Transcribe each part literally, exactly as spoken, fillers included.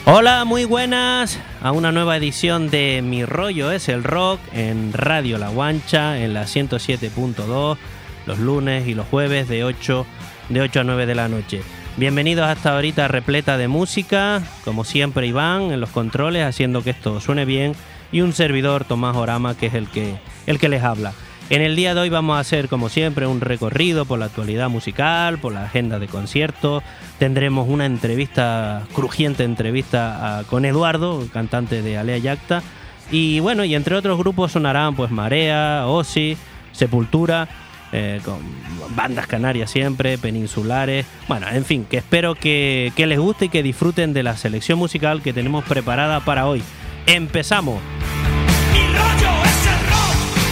Hola, muy buenas a una nueva edición de Mi Rollo es el Rock en Radio La Guancha en la ciento siete punto dos los lunes y los jueves de ocho, de ocho a nueve de la noche. Bienvenidos a esta horita repleta de música, como siempre Iván en los controles haciendo que esto suene bien y un servidor Tomás Orama que es el que, el que les habla. En el día de hoy vamos a hacer, como siempre, un recorrido por la actualidad musical, por la agenda de conciertos. Tendremos una entrevista, crujiente entrevista a, con Eduardo, cantante de Alea Yacta. Y bueno, y entre otros grupos sonarán pues Marea, Ozzy, Sepultura, eh, con bandas canarias siempre, peninsulares. Bueno, en fin, que espero que, que les guste y que disfruten de la selección musical que tenemos preparada para hoy. ¡Empezamos! Mi rollo es el rock.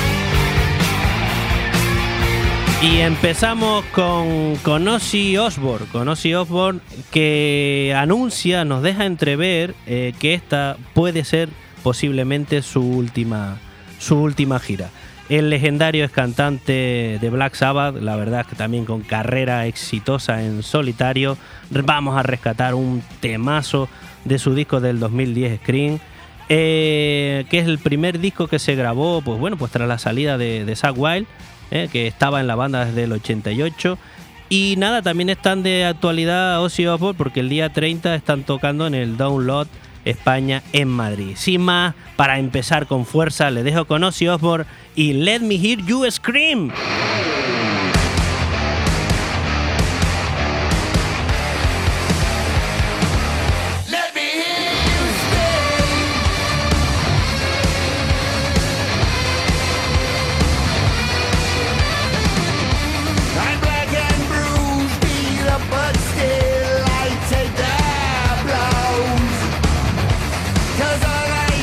Y empezamos con, con Ozzy Osbourne, con Ozzy Osbourne que anuncia, nos deja entrever eh, que esta puede ser posiblemente su última, su última gira. El legendario es cantante de Black Sabbath, la verdad es que también con carrera exitosa en solitario. Vamos a rescatar un temazo de su disco del dos mil diez, Scream, eh, que es el primer disco que se grabó, pues bueno, pues tras la salida de, de Zakk Wylde. Eh, que estaba en la banda desde el ochenta y ocho. Y nada, también están de actualidad Ozzy Osbourne porque el día treinta están tocando en el Download España en Madrid. Sin más, para empezar con fuerza, le dejo con Ozzy Osbourne y Let Me Hear You Scream.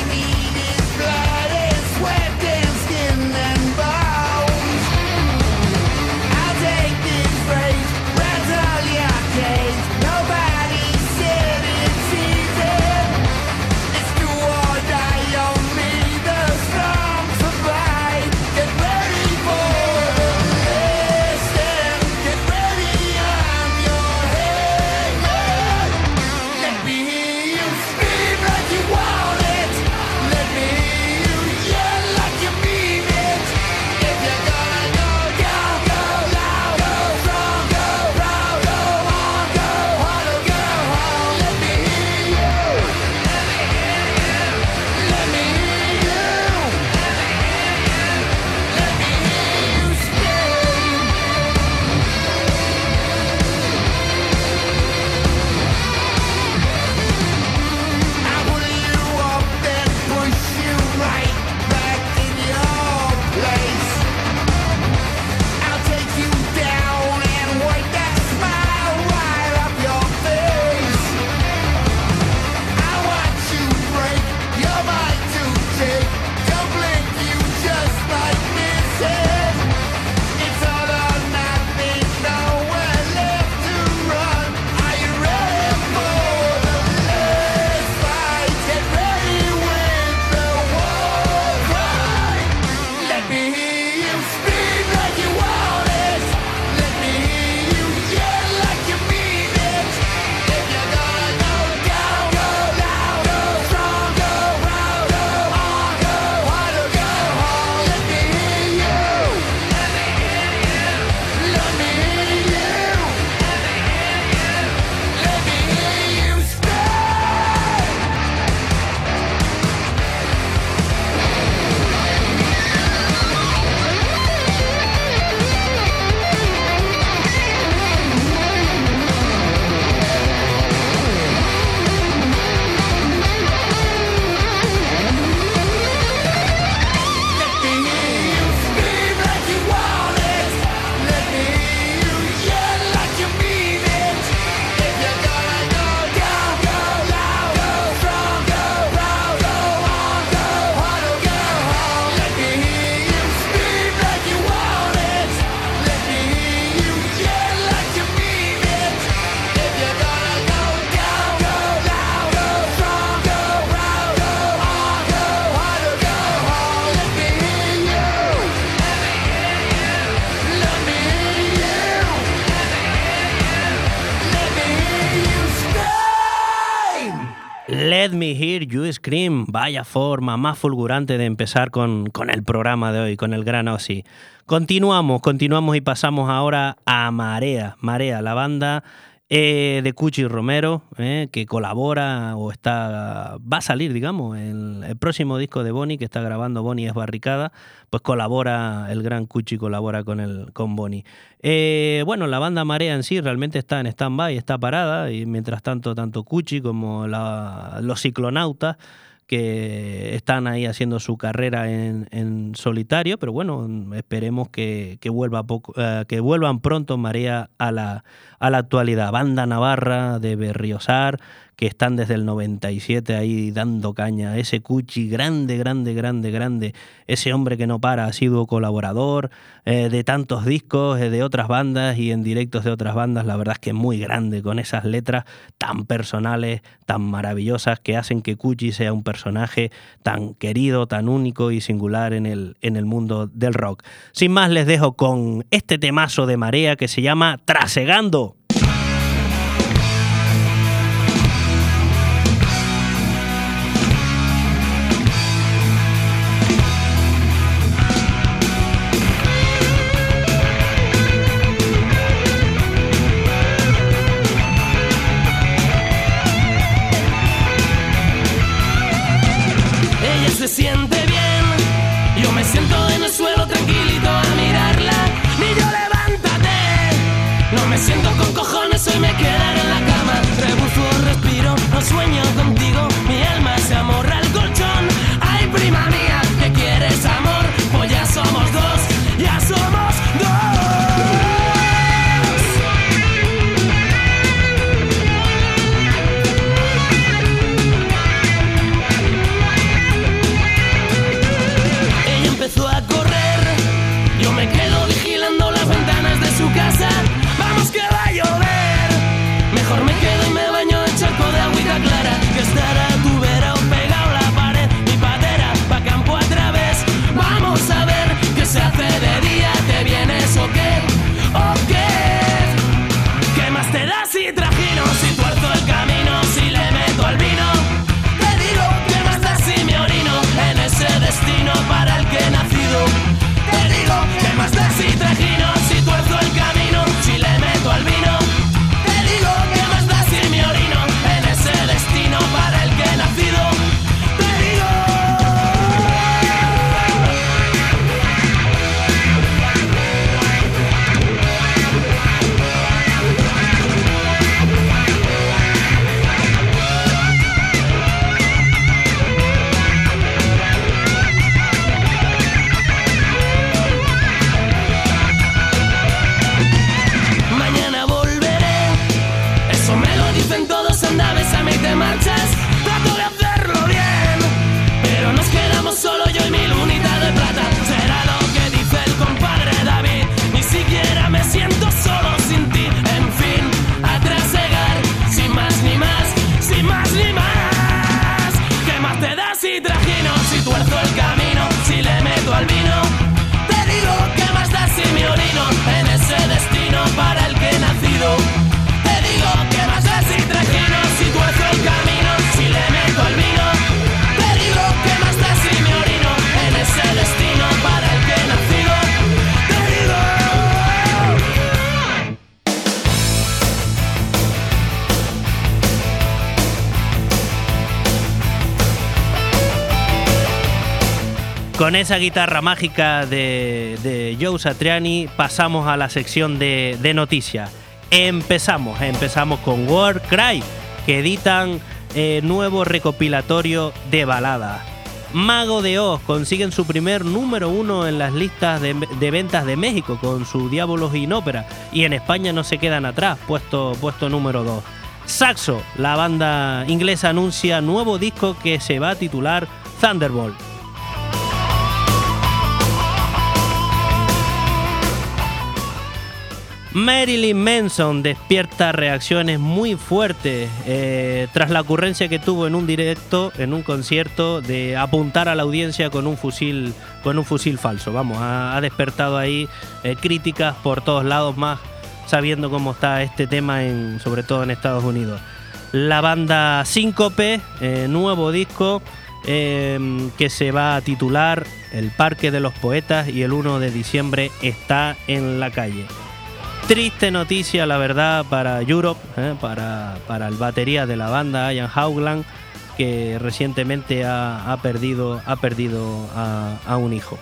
Blood and sweat and skin and bones. Let Me Hear You Scream. Vaya forma más fulgurante de empezar con, con el programa de hoy, con el gran Ozzy. Continuamos, continuamos y pasamos ahora a Marea. Marea, la banda eh, de Cuchi Romero, eh, que colabora o está va a salir, digamos, el, el próximo disco de Bonnie que está grabando Bonnie es Barricada, pues colabora, el gran Cuchi colabora con, el, con Bonnie. Eh, bueno, la banda Marea en sí realmente está en stand-by, está parada, y mientras tanto, tanto Cuchi como la, los Ciclonautas, que están ahí haciendo su carrera en, en solitario, pero bueno, esperemos que, que, vuelva poco, uh, que vuelvan pronto Marea a la, a la actualidad. Banda navarra de Berriozar, que están desde el noventa y siete ahí dando caña. Ese Cuchi, grande, grande, grande, grande. Ese hombre que no para, ha sido colaborador eh, de tantos discos, eh, de otras bandas y en directos de otras bandas. La verdad es que es muy grande, con esas letras tan personales, tan maravillosas, que hacen que Cuchi sea un personaje tan querido, tan único y singular en el, en el mundo del rock. Sin más, les dejo con este temazo de Marea que se llama Trasegando. Se siente bien, yo me siento en el suelo tranquilito a mirarla. Ni yo levántate, no me siento con cojones, hoy me quedaré en la cama. Rebufo, respiro, no sueño contigo, mi alma se amorra al colchón. Ay, prima mía, ¿qué quieres, amor? Pues ya somos dos, ya somos dos. Empezó a correr, yo me quedo vigilando las ventanas de su casa. Vamos que va a llover, mejor me quedo y me baño en charco de agüita clara. Que estará tu vera o pegado la pared, mi patera pa' campo a través. Vamos a ver qué se hace de día, ¿te vienes o qué? ¿O qué? ¿Qué más te da si trajino, si tuerzo el camino, si le meto al vino? Te digo, ¿qué más da si me orino en ese destino para el que he nacido? Te digo, ¿qué más da si trajino, si tuerzo el camino, si le meto al vino? Te digo, ¿qué más da si me orino en ese destino para el que he nacido? Te digo. Mañana volveré, eso me lo dicen todos, anda, bésame y te marchas. Trato de hacerlo bien, pero nos quedamos solo yo y mi lunita de plata. Será lo que dice el compadre David, ni siquiera me siento solo sin ti. En fin, a trasegar, sin más ni más, sin más ni más. ¿Qué más te da si trajino, si tuerzo el camino, si le meto al vino? Te digo, ¿qué más da si me orino en ese destino para el que he nacido? Te digo, ¿qué más da si trajino, si tuerzo el camino, si le meto al vino? Te digo, ¿qué más da si me orino en ese destino para el que he nacido? Te digo. Con esa guitarra mágica de, de Joe Satriani pasamos a la sección de, de noticias. Empezamos, empezamos con War Cry, que editan eh, nuevo recopilatorio de baladas. Mago de Oz consiguen su primer número uno en las listas de, de ventas de México con su Diabolos in Ópera, y en España no se quedan atrás, puesto, puesto número dos. Saxo, la banda inglesa, anuncia nuevo disco que se va a titular Thunderbolt. Marilyn Manson despierta reacciones muy fuertes eh, tras la ocurrencia que tuvo en un directo, en un concierto, de apuntar a la audiencia con un fusil, con un fusil falso. Vamos, ha, ha despertado ahí eh, críticas por todos lados, más sabiendo cómo está este tema, en, sobre todo en Estados Unidos. la banda Síncope, eh, nuevo disco eh, que se va a titular El Parque de los Poetas y el uno de diciembre está en la calle. Triste noticia, la verdad, para Europe, eh, para, para el batería de la banda, Ian Haugland, que recientemente ha, ha perdido, ha perdido a, a un hijo.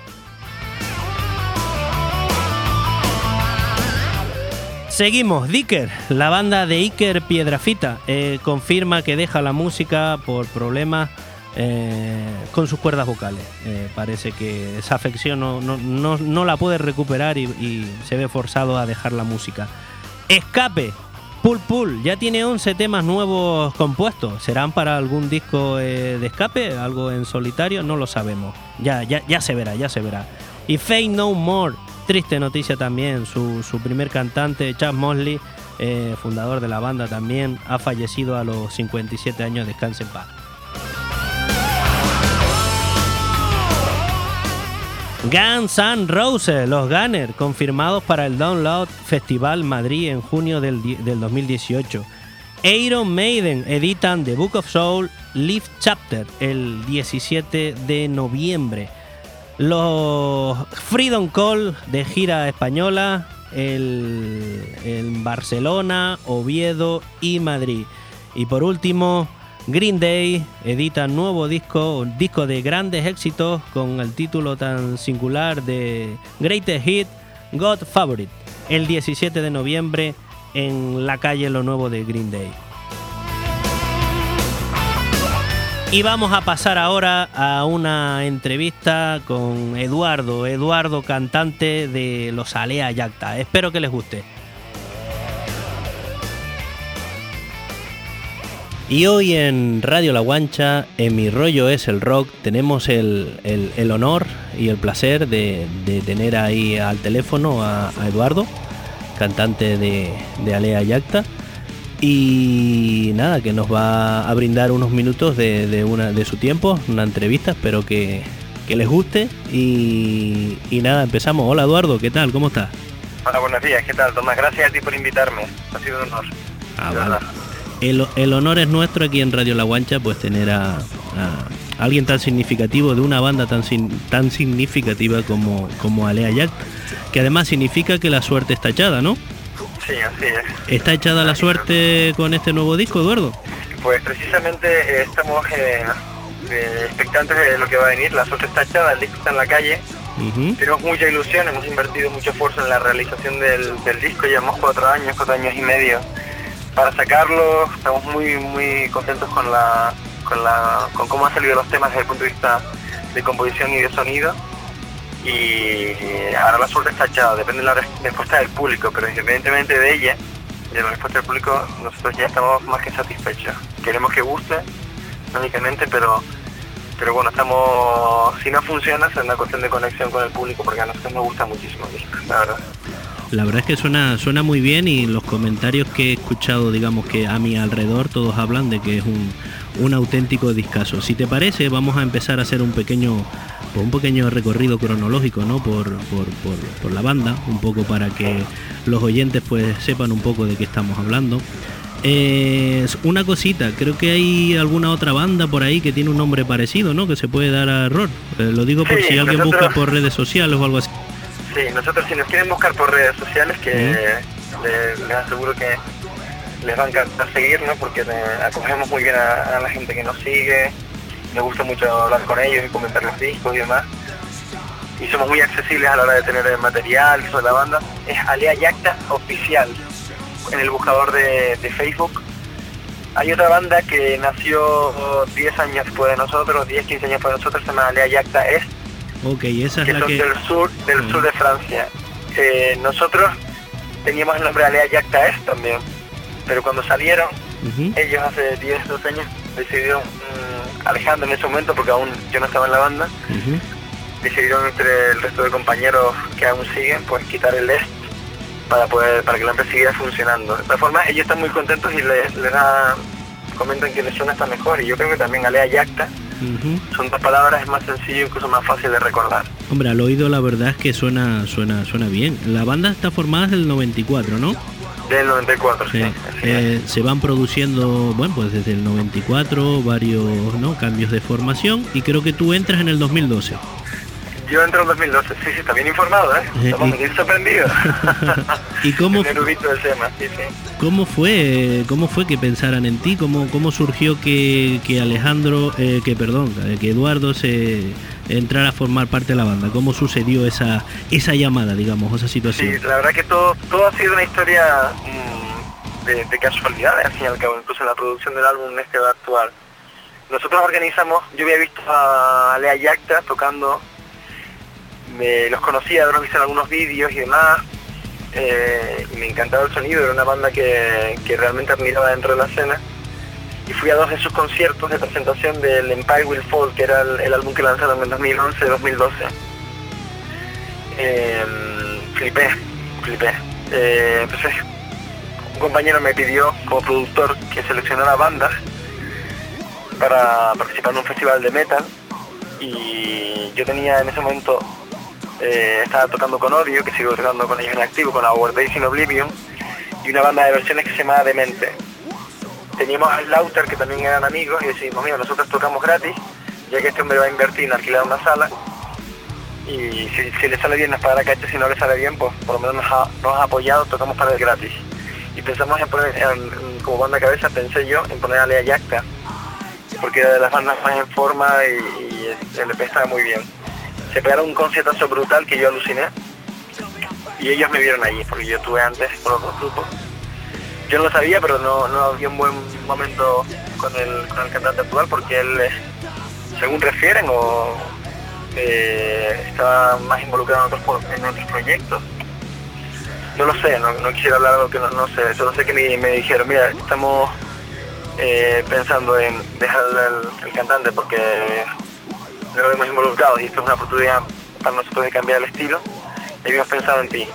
Seguimos, Dicker, la banda de Iker Piedrafita, eh, confirma que deja la música por problemas eh, con sus cuerdas vocales. Eh, parece que esa afección no, no, no, no la puede recuperar y, y se ve forzado a dejar la música. Escape, Pul Pul, ya tiene once temas nuevos compuestos. ¿Serán para algún disco eh, de Escape? ¿Algo en solitario? No lo sabemos. Ya, ya, ya se verá, ya se verá. Y Faith No More. Triste noticia también, su, su primer cantante, Chad Mosley, eh, fundador de la banda también, ha fallecido a los cincuenta y siete años, descanse en paz. Guns N' Roses, los Gunners, confirmados para el Download Festival Madrid en junio del, del dos mil dieciocho. Iron Maiden editan The Book of Soul Live Chapter el diecisiete de noviembre. Los Freedom Call de gira española el, en Barcelona, Oviedo y Madrid. Y por último, Green Day edita nuevo disco, un disco de grandes éxitos con el título tan singular de Greatest Hit, God Favorite, el diecisiete de noviembre en la calle Lo Nuevo de Green Day. Y vamos a pasar ahora a una entrevista con Eduardo, Eduardo, cantante de los Alea Jacta. Espero que les guste. Y hoy en Radio La Guancha, en Mi Rollo es el Rock, tenemos el, el, el honor y el placer de, de tener ahí al teléfono a, a Eduardo, cantante de, de Alea Jacta. Y nada, que nos va a brindar unos minutos de, de, una, de su tiempo, una entrevista, espero que, que les guste. Y, y nada, empezamos. Hola Eduardo, ¿qué tal? ¿Cómo estás? Hola, buenos días, ¿qué tal? Tomás, gracias a ti por invitarme, ha sido un honor. Ah, vale. El, el honor es nuestro aquí en Radio La Guancha, pues tener a, a alguien tan significativo de una banda tan, tan significativa como, como Alea Jacta, que además significa que la suerte está echada, ¿no? Sí, así es. ¿Está echada la suerte con este nuevo disco, Eduardo? Pues precisamente eh, estamos eh, eh, expectantes de lo que va a venir. La suerte está echada, el disco está en la calle. Uh-huh. Tenemos mucha ilusión, hemos invertido mucho esfuerzo en la realización del, del disco. Llevamos cuatro años, cuatro años y medio para sacarlo. Estamos muy muy contentos con la, con la, con cómo han salido los temas desde el punto de vista de composición y de sonido. Y ahora la suerte está echada, depende de la respuesta del público, pero independientemente de ella, de la respuesta del público, nosotros ya estamos más que satisfechos. Queremos que guste, lógicamente, pero pero bueno, estamos, si no funciona, es una cuestión de conexión con el público, porque a nosotros nos gusta muchísimo el disco, la verdad. La verdad es que suena suena muy bien, y los comentarios que he escuchado, digamos que a mi alrededor, todos hablan de que es un, un auténtico discazo. Si te parece, vamos a empezar a hacer un pequeño un pequeño recorrido cronológico, ¿no? por, por, por, por la banda, un poco para que los oyentes pues sepan un poco de qué estamos hablando. Eh, una cosita, creo que hay alguna otra banda por ahí que tiene un nombre parecido, ¿no? Que se puede dar a error. Eh, lo digo por sí, si alguien nosotros... busca por redes sociales o algo así. Sí, nosotros si nos quieren buscar por redes sociales, que ¿Mm? les, les aseguro que les va a encantar seguirnos, porque acogemos muy bien a, a la gente que nos sigue. Nos gusta mucho hablar con ellos y comentar los discos y demás. Y somos muy accesibles a la hora de tener el material sobre la banda. Es Alea Jacta Oficial en el buscador de, de Facebook. Hay otra banda que nació diez años después de nosotros, diez, quince años después de nosotros, se llama Alea Jacta Est. Ok, esa es que la son que... del sur, del uh-huh. sur de Francia. Eh, nosotros teníamos el nombre Alea Jacta Est también, pero cuando salieron, uh-huh. ellos hace diez, doce años decidieron... Alejandro en ese momento, porque aún yo no estaba en la banda, uh-huh. decidieron entre el resto de compañeros que aún siguen, pues quitar el est para poder para que la empresa siguiera funcionando. De todas formas, ellos están muy contentos y les, les da, comentan que les suena hasta mejor, y yo creo que también Alea Jacta uh-huh. son dos palabras, es más sencillo, incluso más fácil de recordar. Hombre, al oído la verdad es que suena suena suena bien. La banda está formada desde el noventa y cuatro, ¿no? Del noventa y cuatro, sí. sí. Eh, se van produciendo, bueno, pues desde el noventa y cuatro varios, ¿no?, cambios de formación, y creo que tú entras en el dos mil doce. Yo entro en dos mil doce, sí, sí, está bien informado, ¿eh? Estamos eh, bien sorprendidos. ¿Y cómo, el erudito del tema, sí, sí. ¿Cómo fue, cómo fue que pensaran en ti? ¿Cómo, cómo surgió que, que Alejandro, eh, que perdón, que Eduardo se entrara a formar parte de la banda? ¿Cómo sucedió esa esa llamada, digamos, esa situación? Sí, la verdad que todo todo ha sido una historia mmm, de, de casualidades, al fin y al cabo, incluso en la producción del álbum este actual. Nosotros organizamos, yo había visto a Lea Yacta tocando, me los conocía, habíamos visto en algunos vídeos y demás, eh, y me encantaba el sonido, era una banda que, que realmente admiraba dentro de la escena, y fui a dos de sus conciertos de presentación del Empire Will Fall, que era el, el álbum que lanzaron en dos mil once dos mil doce. Eh, flipé, flipé. Eh, entonces, un compañero me pidió como productor que seleccionara bandas para participar en un festival de metal, y yo tenía en ese momento, eh, estaba tocando con Odio, que sigo tocando con ellos en activo, con Our Days in Oblivion, y una banda de versiones que se llamaba Demente. Teníamos al Lauter, que también eran amigos, y decimos, mira, nosotros tocamos gratis, ya que este hombre va a invertir en alquilar una sala, y si, si le sale bien nos pagará cacho, si no le sale bien, pues por lo menos nos ha, nos ha apoyado, tocamos para él gratis. Y pensamos en poner, en, en, como banda cabeza, pensé yo, en poner a Lea Yacta, porque era de las bandas más en forma y, y el E P estaba muy bien. Se pegaron un conciertazo brutal que yo aluciné, y ellos me vieron allí, porque yo estuve antes con los dos grupos. Yo no lo sabía, pero no, no había un buen momento con el, con el cantante actual, porque él, según refieren, o eh, estaba más involucrado en otros, en otros proyectos. No lo sé, no, no quisiera hablar de algo que no, no sé, solo sé que me, me dijeron, mira, estamos eh, pensando en dejar el, el cantante porque no lo hemos involucrado y esto es una oportunidad para nosotros de cambiar el estilo, y habíamos pensado en ti.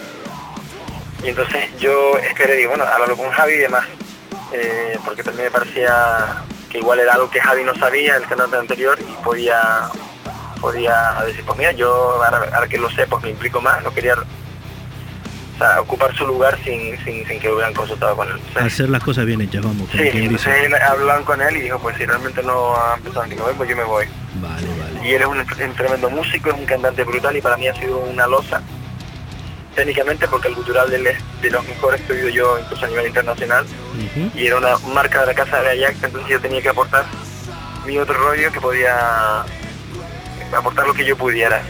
Y entonces yo esperé, digo, bueno, hablarlo con Javi y demás, eh, porque también me parecía que igual era algo que Javi no sabía, el cantante anterior, y podía podía decir, pues mira, yo ahora, ahora que lo sé, pues me implico más, no quería, o sea, ocupar su lugar sin, sin, sin que hubieran consultado con él. O sea, hacer las cosas bien hechas, vamos. Sí, entonces hablaron con él y dijo, pues si realmente no han pensado en que me voy, pues yo me voy. Vale, vale. Y él es un, un tremendo músico, es un cantante brutal, y para mí ha sido una losa técnicamente, porque el gutural de él es de los mejores que he oído yo incluso a nivel internacional, uh-huh. Y era una marca de la casa de Ajax, entonces yo tenía que aportar mi otro rollo, que podía aportar lo que yo pudiera.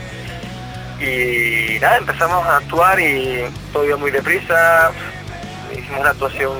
Y nada, empezamos a actuar y todo iba muy deprisa, hicimos una actuación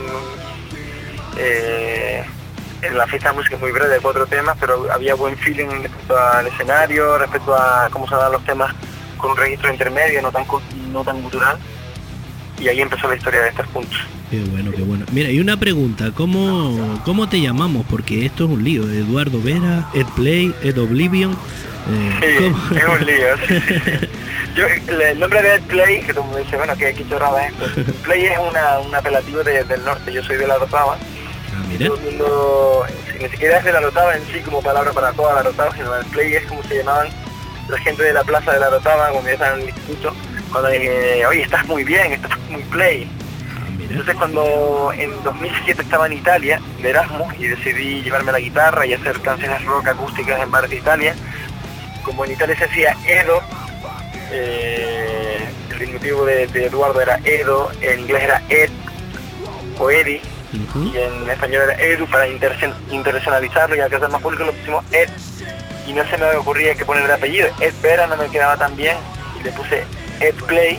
eh, en la fiesta de música muy breve de cuatro temas, pero había buen feeling respecto al escenario, respecto a cómo sonaban los temas, con un registro intermedio, no tan no tan cultural, y ahí empezó la historia de estos puntos. Qué bueno, qué bueno. Mira, y una pregunta, ¿cómo, cómo te llamamos? Porque esto es un lío, Eduardo Vera, Ed Play, Ed Oblivion. Eh, sí, ¿cómo? Es un lío. Sí, sí, sí. Yo, el nombre de Ed Play, que tú me dices, bueno, ¿qué, qué chorrada es esto? Play es una, un apelativo de, del norte, yo soy de La Rotava. Ah, mira. Todo el mundo, ni siquiera es de La Rotava en sí como palabra para toda La Rotava, sino el Play es como se llamaban la gente de la plaza de La Rotava cuando yo estaba en el instituto, cuando dije, oye, estás muy bien, estás muy play. Ah, entonces cuando en dos mil siete estaba en Italia, de Erasmus, y decidí llevarme la guitarra y hacer canciones rock acústicas en bares de Italia, como en Italia se hacía Edo, eh, el diminutivo de, de Eduardo era Edo, en inglés era Ed o Eddie, uh-huh. Y en español era Edu, para internacionalizarlo y alcanzar más público lo pusimos Ed. Y no se me ocurría que poner el apellido. Ed Vera no me quedaba tan bien, y le puse Ed Play.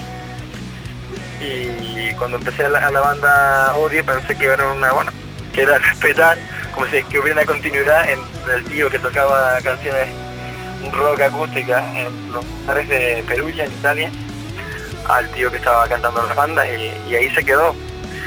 Y cuando empecé a la, a la banda Odio, pensé que era una, bueno, que era respetar, como si que hubiera una continuidad entre el tío que tocaba canciones rock acústica en los bares de Perugia, en Italia, al tío que estaba cantando en la banda, y, y ahí se quedó.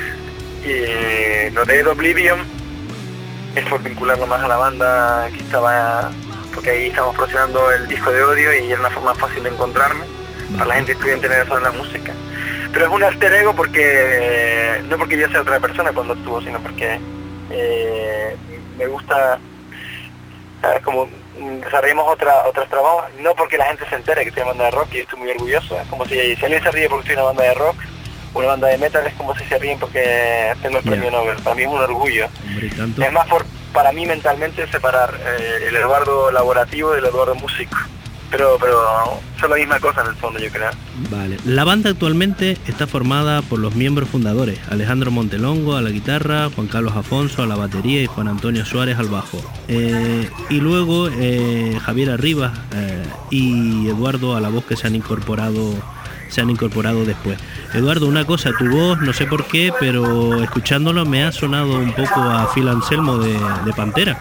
Y lo de Ed Oblivion es por vincularlo más a la banda que estaba, porque ahí estamos promocionando el disco de Odio y era una forma fácil de encontrarme, para la gente que estuviera interesada en la música. Pero es un alter ego porque, no porque yo sea otra persona cuando actúo, sino porque eh, me gusta, ¿sabes? Como desarrollamos otra, otros trabajos, no porque la gente se entere que estoy en banda de rock, y estoy muy orgulloso, es como si, si alguien se ríe porque estoy en una banda de rock, una banda de metal es como si se ríen porque tengo el Yeah. premio Nobel. Para mí es un orgullo. Hombre, tanto. Es más, por, para mí mentalmente separar eh, el Eduardo laborativo del Eduardo músico. Pero, pero son la misma cosa en el fondo, yo creo. Vale. La banda actualmente está formada por los miembros fundadores: Alejandro Montelongo a la guitarra, Juan Carlos Afonso a la batería y Juan Antonio Suárez al bajo. Eh, y luego eh, Javier Arribas eh, y Eduardo a la voz, que se han incorporado se han incorporado después. Eduardo, una cosa, tu voz, no sé por qué, pero escuchándolo me ha sonado un poco a Phil Anselmo de, de Pantera.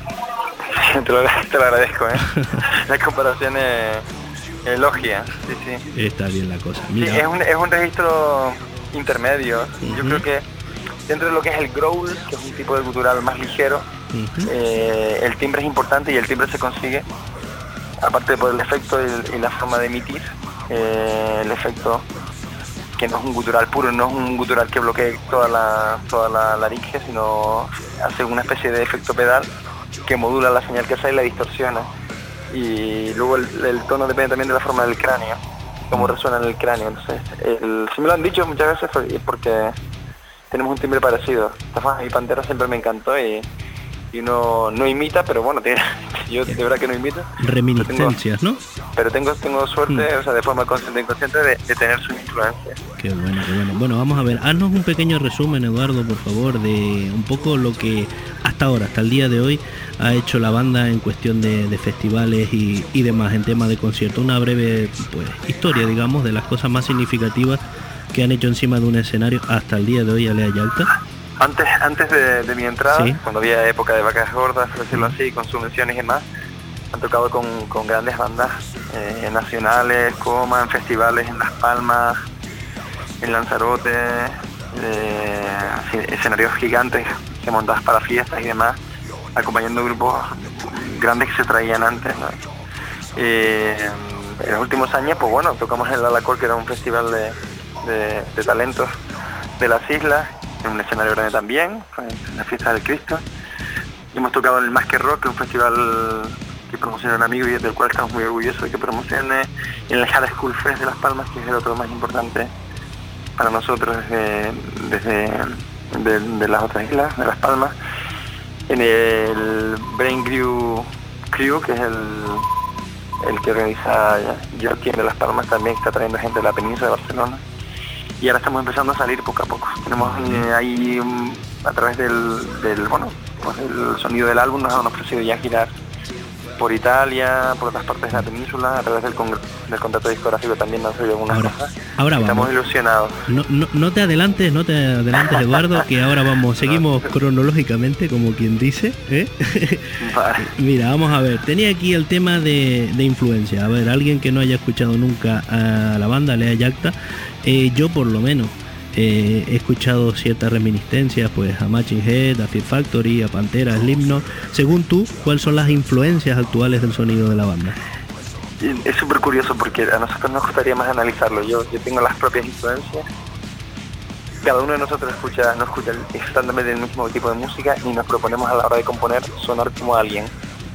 Te lo, te lo agradezco, ¿eh? La comparación es elogia, sí, sí. Está bien la cosa. Sí, Mira. es, un, es un registro intermedio. Uh-huh. Yo creo que dentro de lo que es el growl, que es un tipo de gutural más ligero, Uh-huh. eh, el timbre es importante y el timbre se consigue, aparte por el efecto y, y la forma de emitir, eh, el efecto que no es un gutural puro, no es un gutural que bloquee toda la, toda la laringe, sino hace una especie de efecto pedal que modula la señal que sale y la distorsiona. Y luego el, el tono depende también de la forma del cráneo, cómo resuena en el cráneo. Entonces, el, si me lo han dicho muchas veces es porque tenemos un timbre parecido. Mi Pantera siempre me encantó y, y uno no imita, pero bueno, tiene, yo de verdad que no imito. Reminiscencias, pero tengo, ¿no? Pero tengo tengo suerte, Mm. o sea, de forma consciente e inconsciente, de, de tener su influencia. Qué bueno, qué bueno. Bueno, vamos a ver, haznos un pequeño resumen, Eduardo, por favor, de un poco lo que hasta ahora, hasta el día de hoy, ha hecho la banda en cuestión de, de festivales y, y demás, en tema de concierto. Una breve, pues, historia, digamos, de las cosas más significativas que han hecho encima de un escenario hasta el día de hoy, Alea Yalta. Antes antes de, de mi entrada, Sí. cuando había época de vacas gordas, por decirlo así, con subvenciones y demás, han tocado con, con grandes bandas eh, nacionales, Coma, en festivales en Las Palmas, en Lanzarote, eh, escenarios gigantes que montadas para fiestas y demás, acompañando grupos grandes que se traían antes, ¿no? Eh, en los últimos años, pues bueno, tocamos en el Alacor, que era un festival de, de, de talentos de las islas, en un escenario grande también, en la fiesta del Cristo. Y hemos tocado en el Más que Rock, que es un festival que promociona un amigo y del cual estamos muy orgullosos de que promocione, y en el Hard School Fest de Las Palmas, que es el otro más importante para nosotros desde, desde de, de las otras islas, de Las Palmas, en el Brain Crew, Crew que es el, el que organiza Joaquín de Las Palmas, también está trayendo gente de la península de Barcelona. Y ahora estamos empezando a salir poco a poco. Tenemos eh, ahí, um, a través del, del bueno, pues el sonido del álbum, nos han ofrecido ya girar por Italia, por otras partes de la península, a través del, con, del contrato discográfico también nos han salido algunas Ahora, cosas. ahora Estamos vamos. ilusionados. No, no, no te adelantes, no te adelantes, Eduardo, que ahora vamos, seguimos cronológicamente, como quien dice, ¿eh? Vale. Mira, vamos a ver, tenía aquí el tema de, de influencia. A ver, alguien que no haya escuchado nunca a la banda, Alea Yalta, eh, yo por lo menos eh, he escuchado ciertas reminiscencias, pues a Machine Head, a Fear Factory, a Pantera, a Slipknot. Según tú, ¿cuáles son las influencias actuales del sonido de la banda? Es súper curioso porque a nosotros nos gustaría más analizarlo. Yo, yo tengo las propias influencias. Cada uno de nosotros escucha, no escucha exactamente el mismo tipo de música ni nos proponemos a la hora de componer sonar como alguien.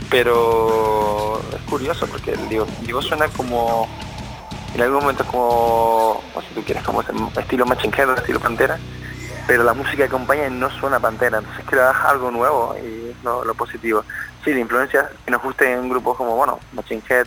Pero es curioso porque digo, digo suena como, en algún momento como, o si tú quieres, como estilo Machine Head o estilo Pantera, pero la música que acompaña no suena a Pantera, entonces creas algo nuevo y es lo, lo positivo. Sí, de influencias que nos gusten en grupos como, bueno, Machine Head.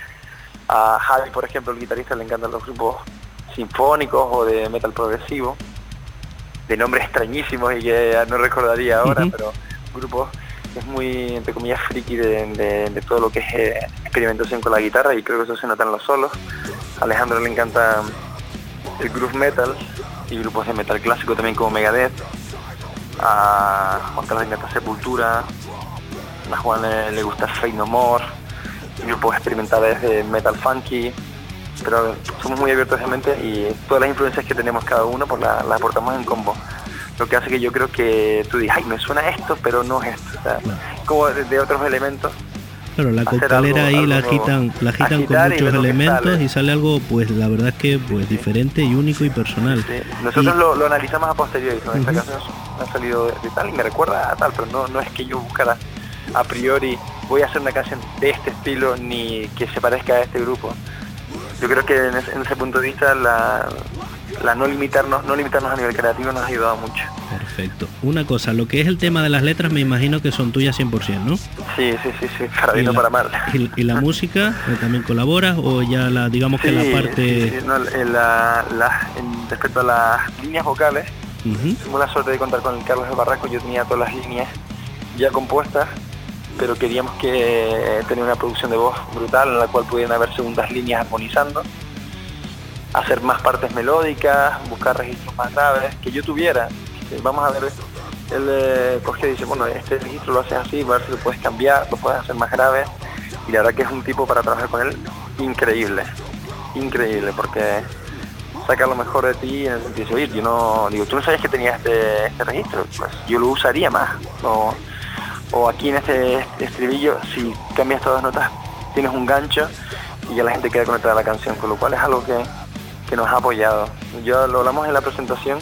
A Javi, por ejemplo, el guitarrista, le encantan los grupos sinfónicos o de metal progresivo, de nombres extrañísimos y que no recordaría ahora, uh-huh. Pero grupos que es muy, entre comillas, friki de, de, de todo lo que es eh, experimentación con la guitarra, y creo que eso se nota en los solos. A Alejandro le encanta el groove metal y grupos de metal clásico también como Megadeth. A Juan Carlos le encanta Sepultura, a Juan le, le gusta Faith No More, grupos experimentales de metal funky, pero somos muy abiertos de mente y todas las influencias que tenemos cada uno pues las la aportamos en combo, lo que hace que yo creo que tú digas, ay, me suena esto, pero no es esto, o sea, no. Como de, de otros elementos. Claro, la coctelera ahí la agitan, la agitan con muchos elementos sale. Y sale algo, pues la verdad es que pues diferente y único y personal. Sí. Nosotros y... lo, lo analizamos a posteriori, ¿no? Esta uh-huh. canción ha salido de, de tal y me recuerda a tal, pero no, no es que yo buscara a priori voy a hacer una canción de este estilo ni que se parezca a este grupo. Yo creo que en ese, en ese punto de vista la, la no limitarnos, no limitarnos a nivel creativo nos ha ayudado mucho. Perfecto. Una cosa, lo que es el tema de las letras me imagino que son tuyas cien por ciento, ¿no? Sí, sí, sí, sí, para bien o para mal. ¿Y, y la música también colaboras o ya la, digamos sí, que la parte... Sí, sí, no, la, la, en, respecto a las líneas vocales, uh-huh. Tuve la suerte de contar con el Carlos del Barraco, yo tenía todas las líneas ya compuestas, pero queríamos que tener una producción de voz brutal en la cual pudieran haber segundas líneas armonizando, hacer más partes melódicas, buscar registros más graves, que yo tuviera. Vamos a ver, él eh, coge y dice, bueno, este registro lo haces así, a ver si lo puedes cambiar, lo puedes hacer más grave, y la verdad que es un tipo para trabajar con él increíble, increíble, porque saca lo mejor de ti en el sentido de oír. Yo no, digo, tú no sabías que tenías este, este registro, pues yo lo usaría más, o, o aquí en este estribillo, si cambias todas las notas, tienes un gancho, y ya la gente queda conectada a la canción, con lo cual es algo que que nos ha apoyado. Yo lo hablamos en la presentación,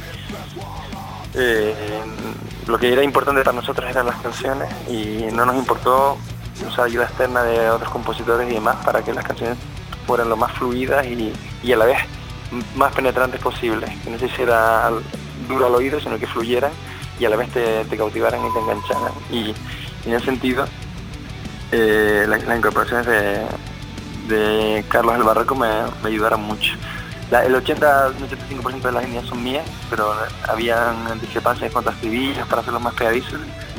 eh, lo que era importante para nosotros eran las canciones y no nos importó usar ayuda externa de otros compositores y demás para que las canciones fueran lo más fluidas y, y a la vez más penetrantes posibles, que no se hiciera duro al oído, sino que fluyeran y a la vez te, te cautivaran y te engancharan. Y, y en ese sentido, eh, las, las incorporaciones de, de Carlos del Barraco me, me ayudaron mucho. La, el ochenta, ochenta y cinco por ciento de las líneas son mías, pero habían discrepancias en cuanto a estribillos para hacerlos más pegadizos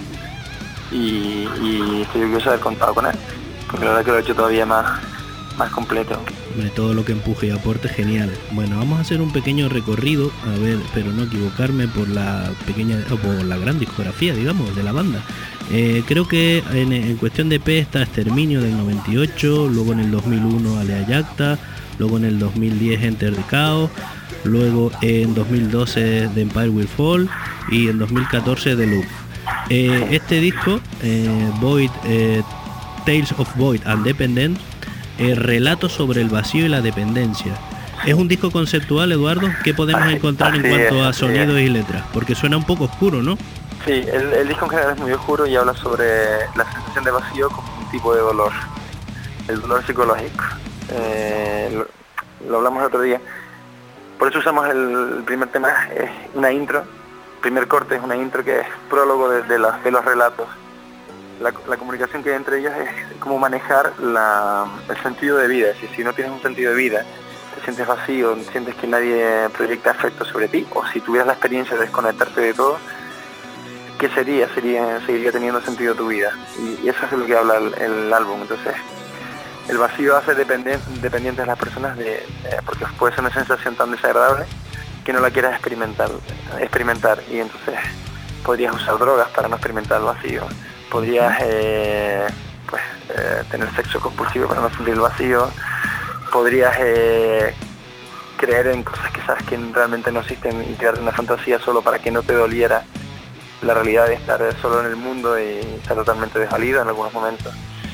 y, y estoy orgulloso de haber contado con él, porque la verdad que lo he hecho todavía más, más completo. Hombre, todo lo que empuje y aporte, genial. Bueno, vamos a hacer un pequeño recorrido, a ver, pero no equivocarme por la pequeña, o por la gran discografía, digamos, de la banda. Eh, creo que en, en cuestión de E P está Exterminio del noventa y ocho, luego en el dos mil uno Alea Jacta, luego en el dos mil diez Enter the Chaos, luego en dos mil doce The Empire Will Fall y en dos mil catorce The Loop. Eh, este disco, eh, Void, eh, Tales of Void and Dependence, eh, relatos sobre el vacío y la dependencia. Es un disco conceptual, Eduardo. ¿Qué podemos encontrar en cuanto a sonidos y letras? Porque suena un poco oscuro, ¿no? Sí, el, el disco en general es muy oscuro y habla sobre la sensación de vacío como un tipo de dolor, el dolor psicológico. Eh, lo, lo hablamos el otro día, por eso usamos el, el primer tema, es una intro, el primer corte es una intro que es prólogo de, de, las, de los relatos. La, la comunicación que hay entre ellos es cómo manejar la, el sentido de vida, es decir, si no tienes un sentido de vida, te sientes vacío, sientes que nadie proyecta afecto sobre ti, o si tuvieras la experiencia de desconectarte de todo, ¿qué sería? Sería seguiría teniendo sentido tu vida, y, y eso es de lo que habla el, el álbum. Entonces el vacío hace dependientes dependientes de las personas de, eh, porque puede ser una sensación tan desagradable que no la quieras experimentar, experimentar y entonces podrías usar drogas para no experimentar el vacío, podrías eh, pues, eh, tener sexo compulsivo para no sentir el vacío, podrías eh, creer en cosas que sabes que realmente no existen y crear una fantasía solo para que no te doliera la realidad de estar solo en el mundo y estar totalmente desvalido en algunos momentos.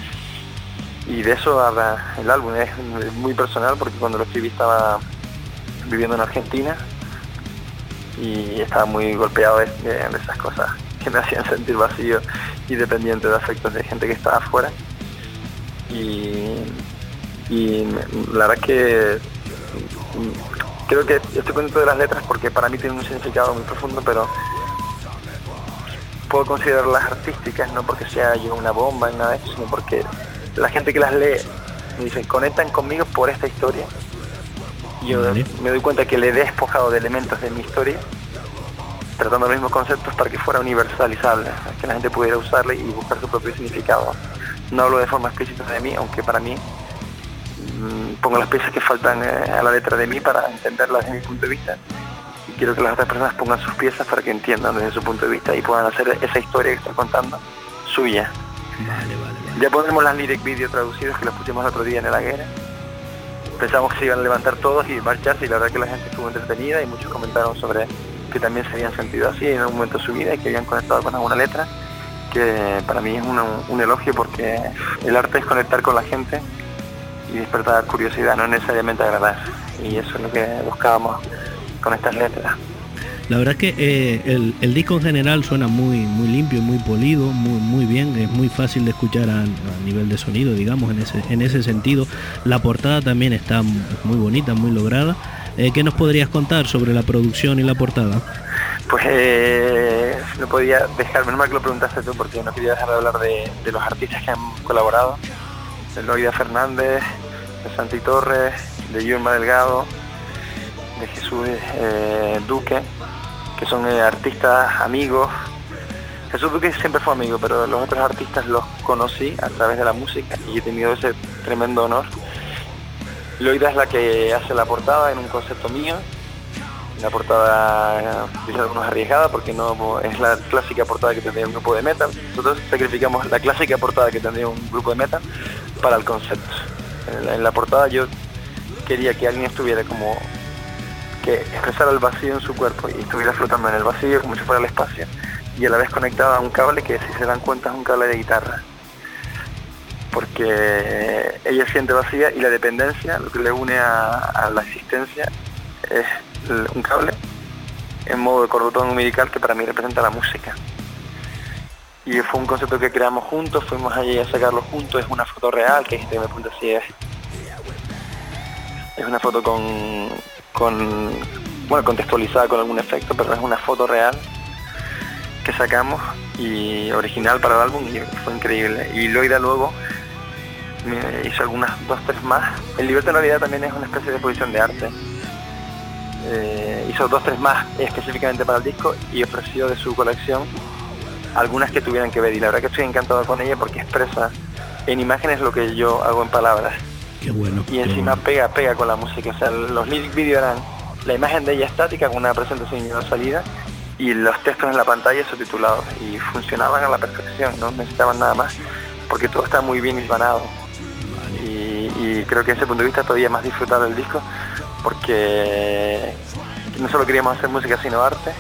Y de eso habla el álbum, es muy personal porque cuando lo escribí estaba viviendo en Argentina y estaba muy golpeado de, de esas cosas que me hacían sentir vacío y dependiente de afectos de gente que estaba afuera. Y, y la verdad es que creo que estoy contento de las letras porque para mí tienen un significado muy profundo, pero puedo considerarlas artísticas, no porque sea yo una bomba ni nada de eso, sino porque la gente que las lee me dice, conectan conmigo por esta historia. Yo ¿Sí? me doy cuenta que le he despojado de elementos de mi historia, tratando los mismos conceptos para que fuera universalizable, que la gente pudiera usarle y buscar su propio significado. No hablo de forma explícita de mí, aunque para mí mmm, pongo las piezas que faltan eh, a la letra de mí para entenderlas desde mi punto de vista. Y quiero que las otras personas pongan sus piezas para que entiendan desde su punto de vista y puedan hacer esa historia que estoy contando suya. Vale, vale, vale. Ya ponemos las lyric video traducidos que los pusimos el otro día en el Aguera. Pensamos que se iban a levantar todos y marcharse y la verdad que la gente estuvo entretenida y muchos comentaron sobre que también se habían sentido así en un momento de su vida y que habían conectado con alguna letra, que para mí es una, un elogio porque el arte es conectar con la gente y despertar curiosidad, no necesariamente agradar, y eso es lo que buscábamos con estas letras. La verdad es que eh, el, el disco en general suena muy muy limpio, muy polido, muy muy bien, es muy fácil de escuchar a, a nivel de sonido, digamos, en ese en ese sentido. La portada también está muy bonita, muy lograda. Eh, ¿Qué nos podrías contar sobre la producción y la portada? Pues eh, no podía dejar, menos mal que lo preguntaste tú, porque no quería dejar de hablar de, de los artistas que han colaborado, de Loida Fernández, de Santi Torres, de Yurma Delgado, de Jesús eh, Duque, que son eh, artistas amigos. Jesús Duque siempre fue amigo, pero los otros artistas los conocí a través de la música y he tenido ese tremendo honor. Loida es la que hace la portada en un concepto mío. La portada es algunos arriesgada porque no es la clásica portada que tendría un grupo de metal. Nosotros sacrificamos la clásica portada que tendría un grupo de metal para el concepto. En la, en la portada yo quería que alguien estuviera como que expresara el vacío en su cuerpo y estuviera flotando en el vacío como si fuera el espacio y a la vez conectada a un cable que, si se dan cuenta, es un cable de guitarra, porque ella siente vacía y la dependencia, lo que le une a, a la existencia, es un cable en modo de cordotón umbilical que para mí representa la música. Y fue un concepto que creamos juntos, fuimos allí a sacarlo juntos. Es una foto real, que este me pregunta si es es una foto con con bueno, contextualizada con algún efecto, pero es una foto real que sacamos y original para el álbum, y fue increíble. Y Loida luego me hizo algunas dos, tres más. El libreto en realidad también es una especie de exposición de arte. Eh, hizo dos, tres más específicamente para el disco y ofreció de su colección algunas que tuvieran que ver, y la verdad que estoy encantado con ella porque expresa en imágenes lo que yo hago en palabras. Qué bueno. Y encima bueno. pega, pega con la música. O sea, los lyric video eran la imagen de ella estática con una presentación y una salida, y los textos en la pantalla subtitulados, y funcionaban a la perfección, no necesitaban nada más porque todo está muy bien hilvanado. Vale. Y, y creo que desde ese punto de vista todavía más disfrutado el disco, porque no solo queríamos hacer música sino arte,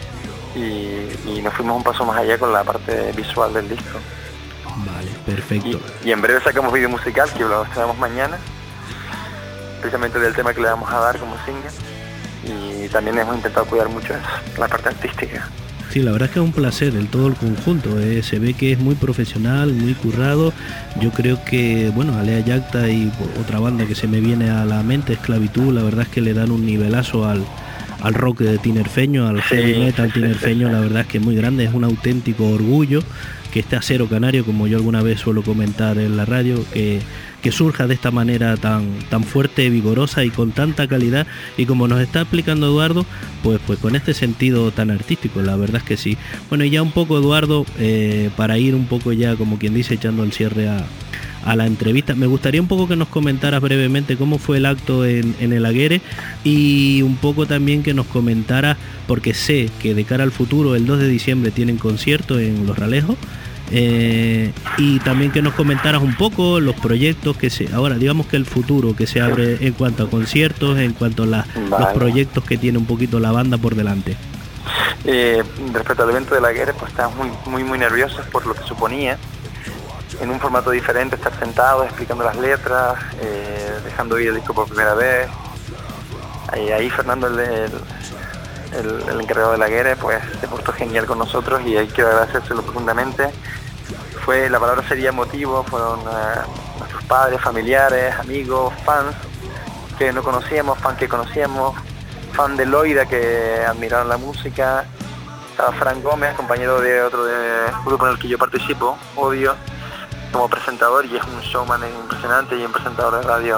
y, y nos fuimos un paso más allá con la parte visual del disco. Vale, perfecto. Y, y en breve sacamos vídeo musical que lo estrenamos mañana, precisamente del tema que le vamos a dar como single, y también hemos intentado cuidar mucho eso, la parte artística. Sí, la verdad es que es un placer el todo el conjunto, eh. Se ve que es muy profesional, muy currado. Yo creo que, bueno, Alea Yacta y otra banda que se me viene a la mente, Esclavitud, la verdad es que le dan un nivelazo al, al rock de tinerfeño, al sí, heavy metal tinerfeño, la verdad es que es muy grande, es un auténtico orgullo que este acero canario, como yo alguna vez suelo comentar en la radio, que, que surja de esta manera tan, tan fuerte, vigorosa y con tanta calidad, y como nos está explicando Eduardo, pues, pues con este sentido tan artístico, la verdad es que sí. Bueno, y ya un poco, Eduardo, eh, para ir un poco ya, como quien dice, echando el cierre a, a la entrevista, me gustaría un poco que nos comentaras brevemente cómo fue el acto en, en el Aguere, y un poco también que nos comentaras, porque sé que de cara al futuro, el dos de diciembre tienen concierto en Los Ralejos, eh, y también que nos comentaras un poco los proyectos que se, ahora digamos que el futuro que se abre en cuanto a conciertos, en cuanto a la, vale. los proyectos que tiene un poquito la banda por delante. Eh, respecto al evento de la Aguere, pues estamos muy, muy, muy nerviosos por lo que suponía, en un formato diferente, estar sentados explicando las letras, eh, dejando oír el disco por primera vez. Ahí, ahí Fernando, el, el, el, el encargado de la Aguere, pues se portó genial con nosotros y hay que agradecérselo profundamente. Fue, la palabra sería emotivo, fueron uh, nuestros padres, familiares, amigos, fans que no conocíamos, fans que conocíamos, fan de Loida que admiraron la música. Estaba Fran Gómez, compañero de otro de, grupo en el que yo participo, Odio, como presentador, y es un showman impresionante y un presentador de radio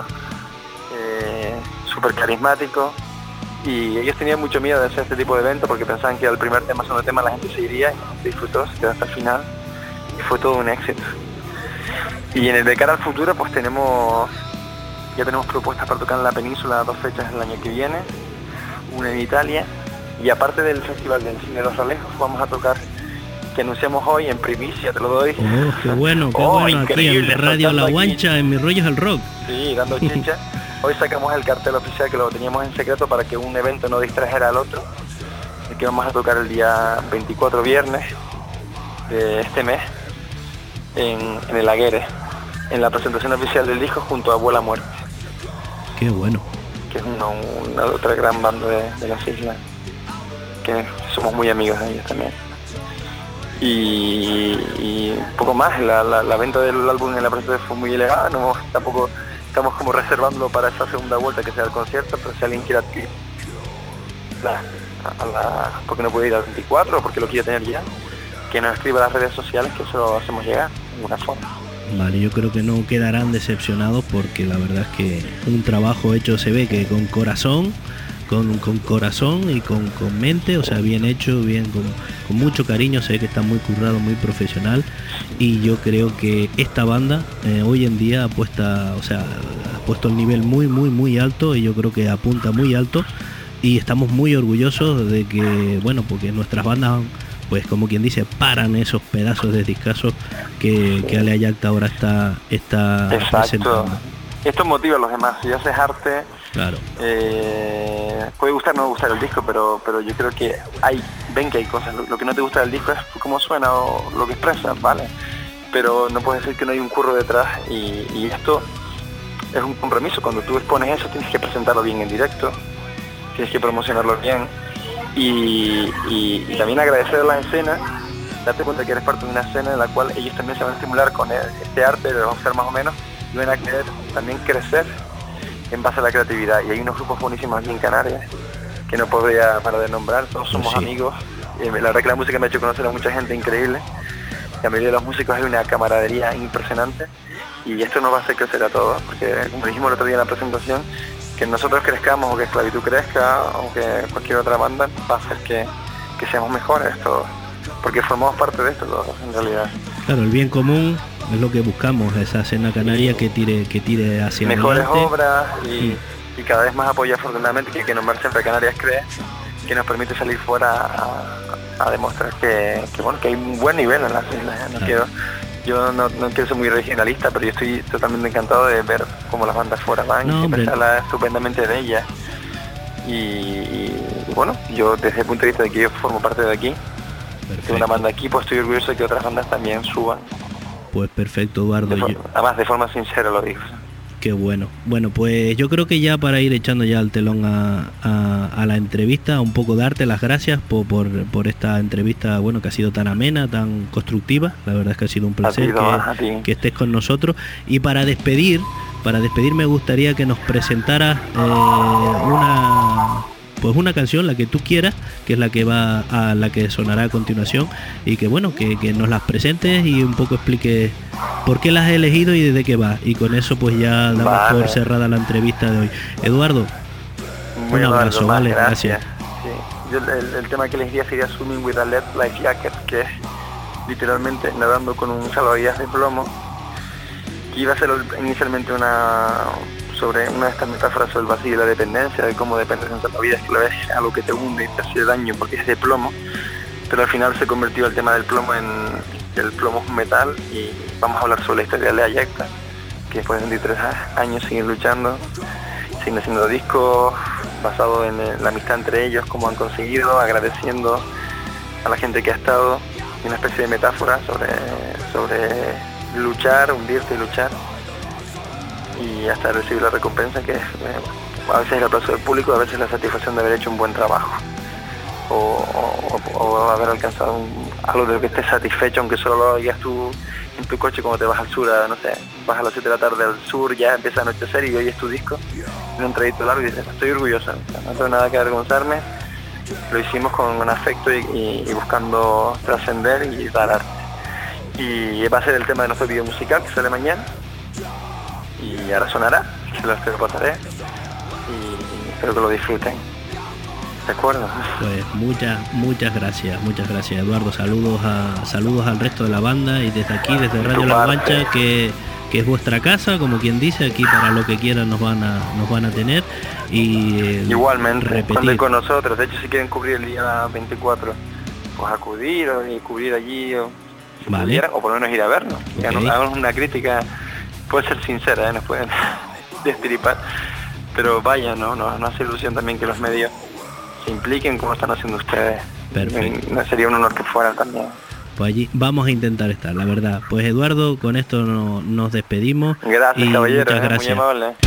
eh, súper carismático, y ellos tenían mucho miedo de hacer este tipo de evento porque pensaban que al primer tema, segundo tema la gente se iría, y se disfrutó, se quedó hasta el final y fue todo un éxito. Y en el de cara al futuro, pues tenemos ya tenemos propuestas para tocar en la península, dos fechas el año que viene, una en Italia, y aparte del Festival del Cine de Los Ralejos vamos a tocar, que anunciamos hoy en primicia, te lo doy. Oh, qué bueno, qué oh, bueno, aquí en Radio La Guancha, en Mi Rollo es el Rock. Sí, dando chicha. Hoy sacamos el cartel oficial, que lo teníamos en secreto para que un evento no distrajera al otro, el que vamos a tocar el día veinticuatro, viernes de este mes, en, en el Aguere, en la presentación oficial del disco junto a Abuela Muerte. Qué bueno. Que es una, una otra gran banda de, de las islas, que somos muy amigos de ellos también. Y, y un poco más, la, la, la venta del álbum en la presentación fue muy elevada, no hemos tampoco estamos como reservándolo para esa segunda vuelta que sea el concierto, pero si alguien quiere adquirir la, a la, porque no puede ir al veinticuatro o porque lo quiere tener ya, que nos escriba a las redes sociales, que eso lo hacemos llegar de alguna forma. Vale, yo creo que no quedarán decepcionados, porque la verdad es que un trabajo hecho se ve que con corazón, con, con corazón y con, con mente, o sea, bien hecho, bien con, con mucho cariño, se ve que está muy currado, muy profesional, y yo creo que esta banda eh, hoy en día apuesta, o sea, ha puesto el nivel muy, muy, muy alto, y yo creo que apunta muy alto, y estamos muy orgullosos de que, bueno, porque nuestras bandas, pues como quien dice, paran esos pedazos de discazos que, que Alea Jacta ahora está, está presentando. Esto motiva a los demás. Si haces arte, claro. eh, puede gustar o no gustar el disco, pero pero yo creo que hay, ven que hay cosas. Lo, lo que no te gusta del disco es cómo suena o lo que expresa, ¿vale? Pero no puedes decir que no hay un curro detrás, y, y esto es un compromiso. Cuando tú expones eso, tienes que presentarlo bien en directo, tienes que promocionarlo bien, y, y, y también agradecer a la escena, date cuenta que eres parte de una escena en la cual ellos también se van a estimular con este arte, lo vamos a hacer más o menos, y van a querer también crecer en base a la creatividad. Y hay unos grupos buenísimos aquí en Canarias que no podría parar de nombrar, todos somos sí. amigos, y la verdad que la música me ha hecho conocer a mucha gente increíble. La mayoría de los músicos hay una camaradería impresionante, y esto nos va a hacer crecer a todos, porque como dijimos el otro día en la presentación, que nosotros crezcamos o que Esclavitud crezca o que cualquier otra banda va a hacer que, que seamos mejores todos, porque formamos parte de esto todos en realidad. Claro, el bien común es lo que buscamos, esa escena canaria y que tire que tire hacia mejores adelante. obras y, sí. y cada vez más apoyo afortunadamente que, que Nomar Siempre Canarias cree, que nos permite salir fuera a, a demostrar que, que bueno que hay un buen nivel en las islas. No claro. quiero, yo no, no quiero ser muy regionalista, pero yo estoy totalmente encantado de ver cómo las bandas fuera van, no, y siempre se habla estupendamente de ellas. Y, y bueno, yo desde el punto de vista de que yo formo parte de aquí, Perfecto. de una banda aquí, pues estoy orgulloso de que otras bandas también suban. Pues perfecto, Eduardo. De for- yo... Además, de forma sincera lo digo. Qué bueno. Bueno, pues yo creo que ya para ir echando ya el telón a, a, a la entrevista, un poco darte las gracias por, por, por esta entrevista, bueno, que ha sido tan amena, tan constructiva. La verdad es que ha sido un placer ti, que, que estés con nosotros. Y para despedir, para despedir me gustaría que nos presentaras eh, una... pues una canción, la que tú quieras, que es la que va a la que sonará a continuación, y que bueno, que, que nos las presentes y un poco expliques por qué las has elegido y desde qué va, y con eso pues ya damos vale. por cerrada la entrevista de hoy. Eduardo, Muy un abrazo, Eduardo, vale, gracias. gracias. Sí. Yo, el, el tema que elegiría sería Swimming with a Lead Life Jacket, que es literalmente nadando con un salvavidas de plomo, que iba a ser inicialmente una sobre una de estas metáforas sobre el vacío y la dependencia, de cómo dependes en la vida, es que la vez algo que te hunde y te hace daño porque es de plomo, pero al final se convirtió el tema del plomo en el plomo es un metal, y vamos a hablar sobre la historia de Alea Jacta, que después de veintitrés años siguen luchando, siguen haciendo discos basados en la amistad entre ellos, cómo han conseguido, agradeciendo a la gente que ha estado, y una especie de metáfora sobre, sobre luchar, hundirte y luchar, y hasta recibir la recompensa, que es eh, a veces el aplauso del público, a veces la satisfacción de haber hecho un buen trabajo, o, o, o haber alcanzado un, algo de lo que estés satisfecho, aunque solo lo hagas tú en tu coche cuando te vas al sur, a, no sé, vas a las siete de la tarde al sur, ya empieza a anochecer y oyes tu disco en un trayecto largo y dices, estoy orgullosa, o sea, no tengo nada que avergonzarme, lo hicimos con afecto y, y, y buscando trascender y dar arte. Y va a ser el tema de nuestro video musical que sale mañana, y ahora sonará, se lo reportaré, y espero que lo disfruten. ¿De acuerdo? Pues muchas, muchas gracias, muchas gracias, Eduardo. Saludos a saludos al resto de la banda, y desde aquí, desde Radio La Guancha, que, que es vuestra casa, como quien dice, aquí para lo que quieran nos van a, nos van a tener. Y eh, igualmente, cuenten con nosotros. De hecho, si quieren cubrir el día veinticuatro, pues acudir o y cubrir allí, o si vale. pudieran, o por lo menos ir a vernos. Okay. Nos hagamos una crítica, puede ser sincera, ¿eh? Nos pueden destripar, pero vaya, ¿no? Nos, nos hace ilusión también que los medios se impliquen como están haciendo ustedes. Perfecto. Sería un honor que fueran también. Pues allí vamos a intentar estar, la verdad. Pues Eduardo, con esto no, nos despedimos. Gracias, y caballero, muchas ¿eh? gracias. Muy amable.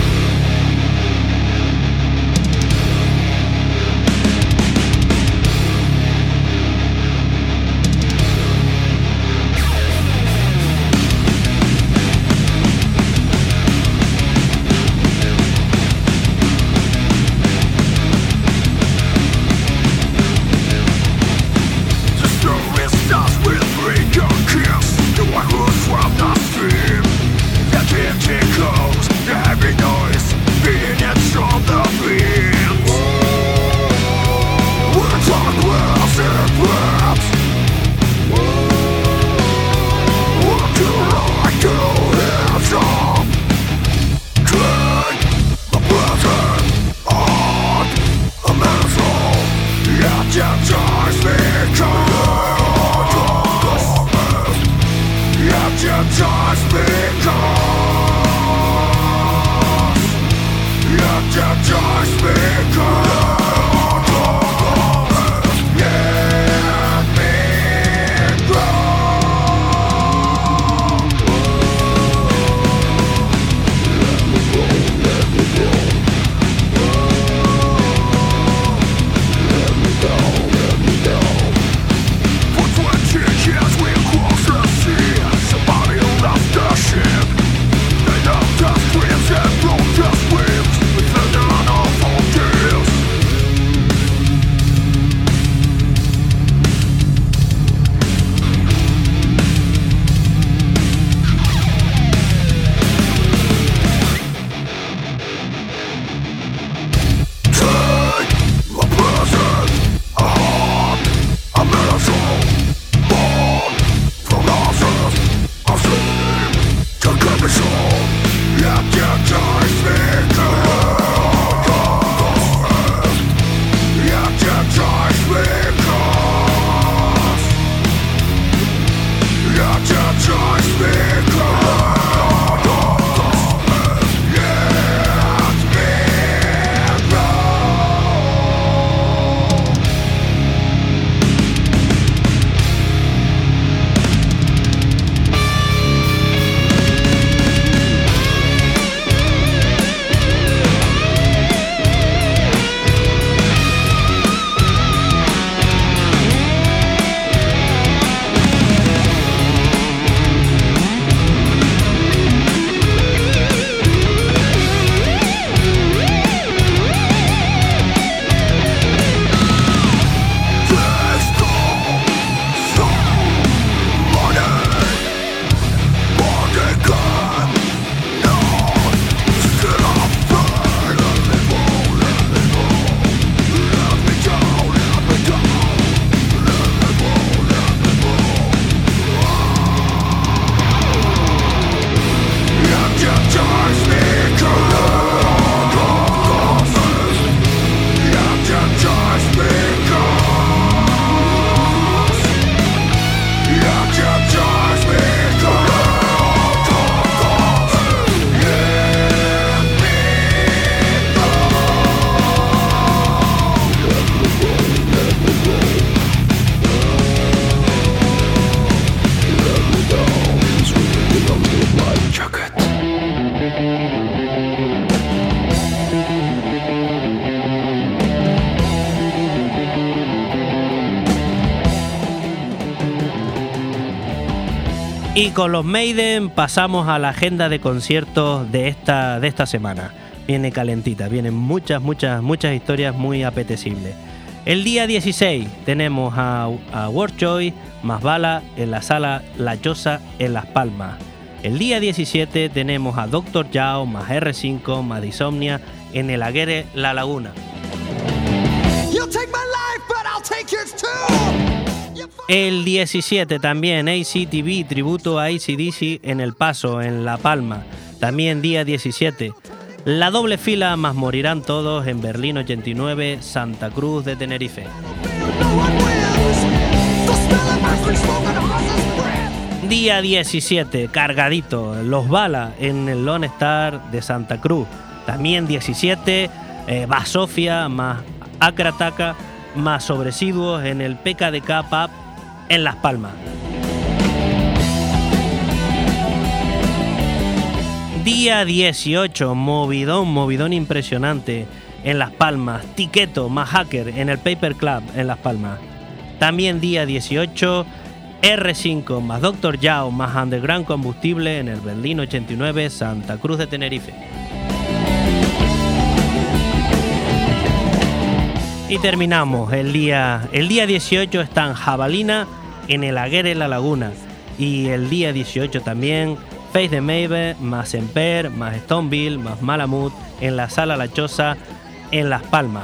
Y con los Maiden pasamos a la agenda de conciertos de esta, de esta semana. Viene calentita, vienen muchas, muchas, muchas historias muy apetecibles. El día dieciséis tenemos a, a Wordjoy más Bala en la sala La Choza en Las Palmas. El día diecisiete tenemos a Doctor Yao más erre cinco más Insomnia en el Aguere La Laguna. El diecisiete también A C T V, tributo a A C D C en El Paso, en La Palma. También día diecisiete. La doble fila más Morirán Todos en Berlín ochenta y nueve, Santa Cruz de Tenerife. Día diecisiete, cargadito, Los Bala en el Lone Star de Santa Cruz. También diecisiete, eh, Basofia más Acrataca más Sobresiduos en el P K D K Pub en Las Palmas. Día dieciocho, movidón, movidón impresionante en Las Palmas. Tiqueto más Hacker en el Paper Club en Las Palmas. También día dieciocho, erre cinco más Doctor Yao más Underground Combustible en el Berlín ochenta y nueve, Santa Cruz de Tenerife. Y terminamos el día, el día dieciocho están Jabalina en el Aguere La Laguna. Y el día dieciocho también Face the Maeve más Emper más Stoneville más Malamut en la sala La Choza en Las Palmas.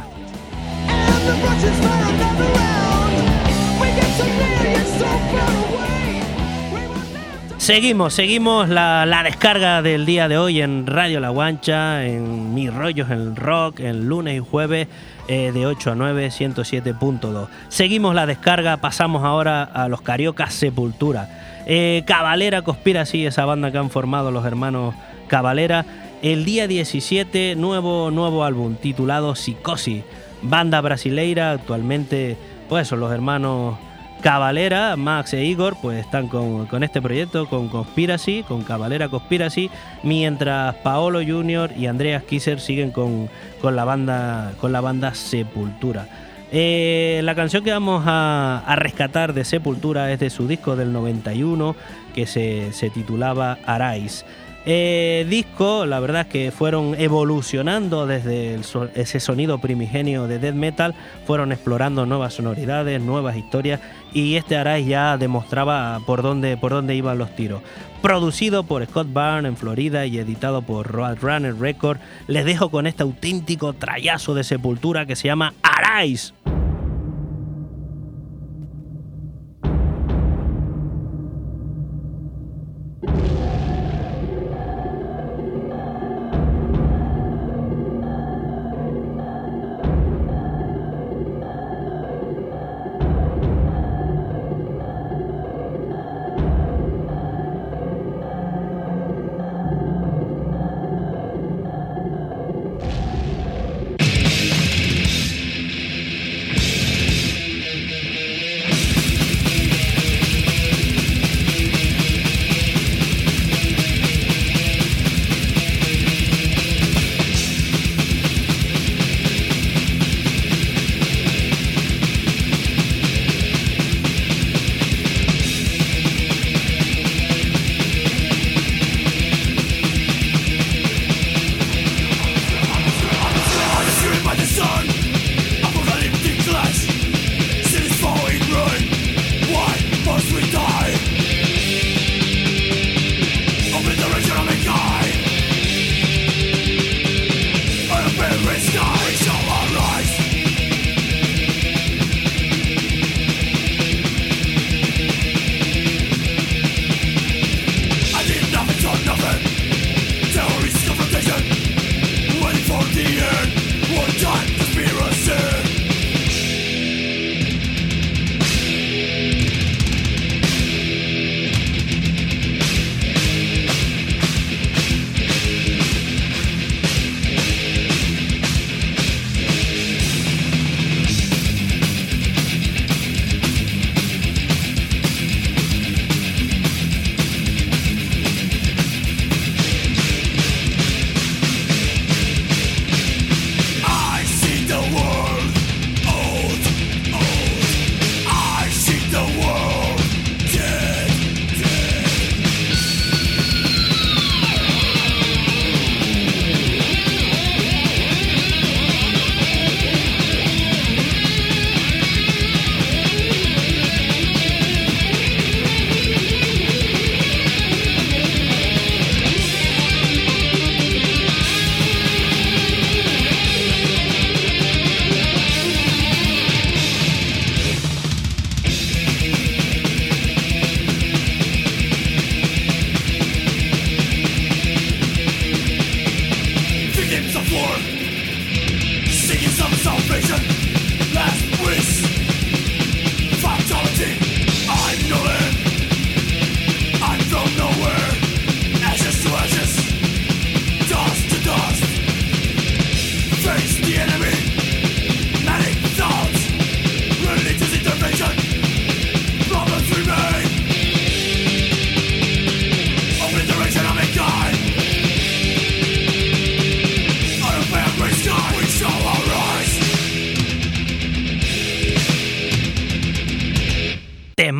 Seguimos, seguimos la, la descarga del día de hoy en Radio La Guancha, en Mis Rollos en el Rock, en lunes y jueves eh, de ocho a nueve, ciento siete punto dos. Seguimos la descarga, pasamos ahora a los Cariocas Sepultura. Eh, Cavalera Conspiracy, esa banda que han formado los hermanos Cavalera. El día diecisiete, nuevo, nuevo álbum titulado Psicosis. Banda brasileira, actualmente pues son los hermanos Cavalera, Max e Igor, pues están con, con este proyecto, con Conspiracy, con Cavalera Conspiracy, mientras Paolo Junior y Andreas Kisser siguen con, con, la, banda, con la banda Sepultura. Eh, la canción que vamos a, a rescatar de Sepultura es de su disco del noventa y uno, que se, se titulaba Arise. Eh, disco, la verdad es que fueron evolucionando desde el so- ese sonido primigenio de death metal, fueron explorando nuevas sonoridades, nuevas historias, y este Arise ya demostraba por dónde, por dónde iban los tiros. Producido por Scott Barnes en Florida y editado por Roadrunner Records, les dejo con este auténtico trayazo de Sepultura que se llama Arise.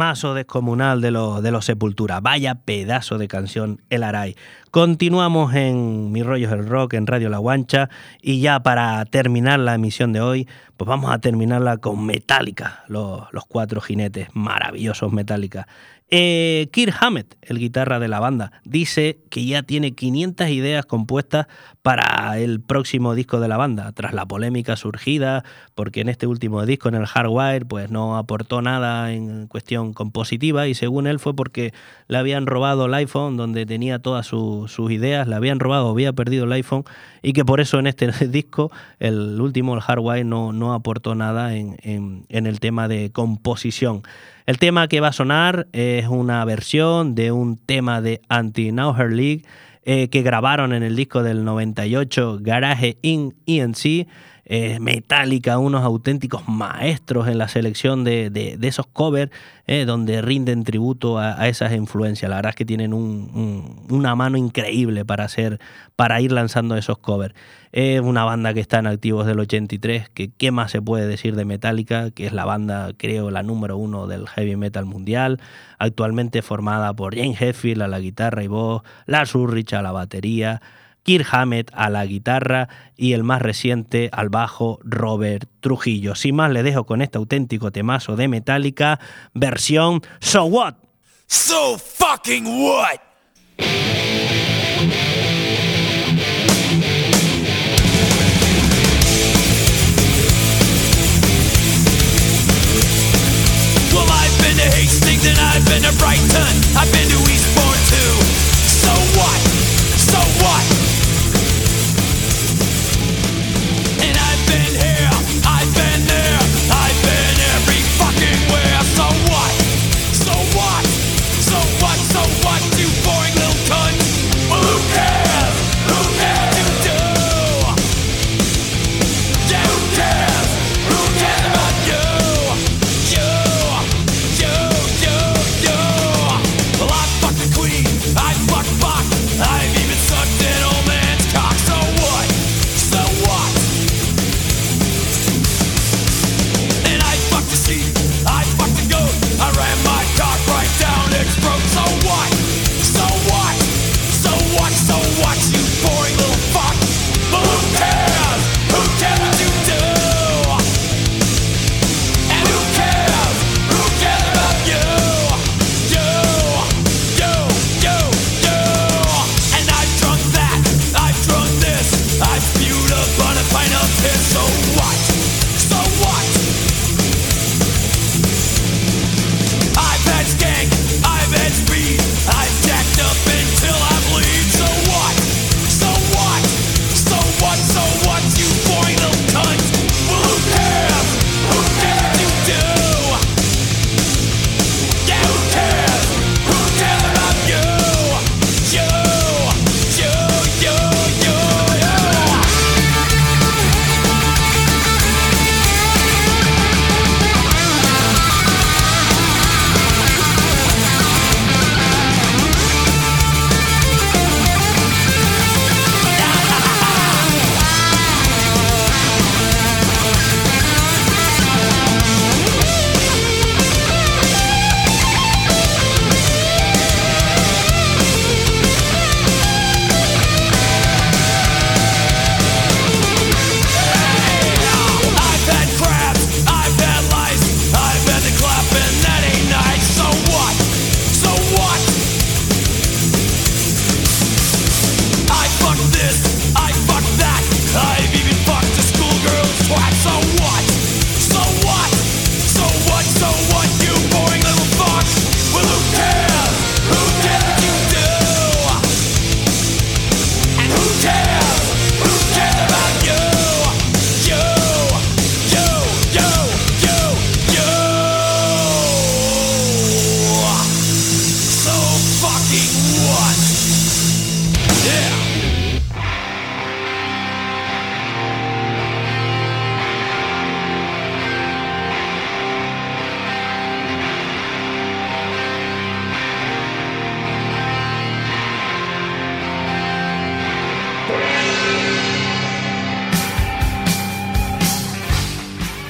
Temazo descomunal de los, de los Sepultura. Vaya pedazo de canción El Aray. Continuamos en Mi Rollo es el Rock, en Radio La Guancha, y ya para terminar la emisión de hoy, pues vamos a terminarla con Metallica, los, los cuatro jinetes maravillosos Metallica. Eh, Kirk Hammett, el guitarra de la banda, dice que ya tiene quinientas ideas compuestas para el próximo disco de la banda, tras la polémica surgida, porque en este último disco, en el Hardwire, pues no aportó nada en cuestión compositiva, y según él fue porque le habían robado el iPhone donde tenía todas su, sus ideas, le habían robado, había perdido el iPhone, y que por eso en este disco, el último, el Hardwire, no, no aportó nada en, en, en el tema de composición. El tema que va a sonar es una versión de un tema de Anti-Nauher League eh, que grabaron en el disco del noventa y ocho, Garage Incorporated. Eh, Metallica, unos auténticos maestros en la selección de, de, de esos covers, eh, donde rinden tributo a, a esas influencias. La verdad es que tienen un, un, una mano increíble para hacer, para ir lanzando esos covers. Es una banda que está en activo desde el ochenta y tres, que qué más se puede decir de Metallica, que es la banda, creo, la número uno del heavy metal mundial, actualmente formada por James Hetfield a la guitarra y voz, Lars Ulrich a la batería, Kirk Hammett a la guitarra y el más reciente al bajo, Robert Trujillo. Sin más, le dejo con este auténtico temazo de Metallica, versión So What? So fucking what? Well, I've been to Hastings and I've been to Brighton. I've been to Eastbourne too. So what? So what? And I've been here, I've been there, I've been every fucking where. So what? So what? So what? So what? You boring little cunt. Well, who cares? Who cares? You do. Yeah, who cares? Who cares about you? You, you, you.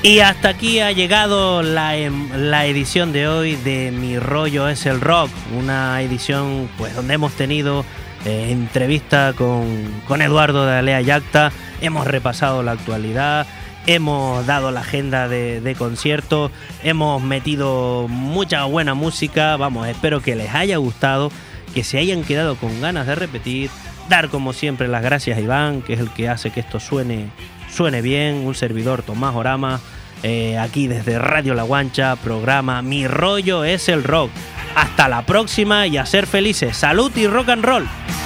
Y hasta aquí ha llegado la, la edición de hoy de Mi Rollo es el Rock, una edición pues donde hemos tenido eh, entrevista con, con Eduardo de Alea Yacta, hemos repasado la actualidad, hemos dado la agenda de, de conciertos, hemos metido mucha buena música. Vamos, espero que les haya gustado, que se hayan quedado con ganas de repetir. Dar como siempre las gracias a Iván, que es el que hace que esto suene, suene bien. Un servidor, Tomás Orama, eh, aquí desde Radio La Guancha, programa Mi Rollo es el Rock. Hasta la próxima y a ser felices. Salud y rock and roll.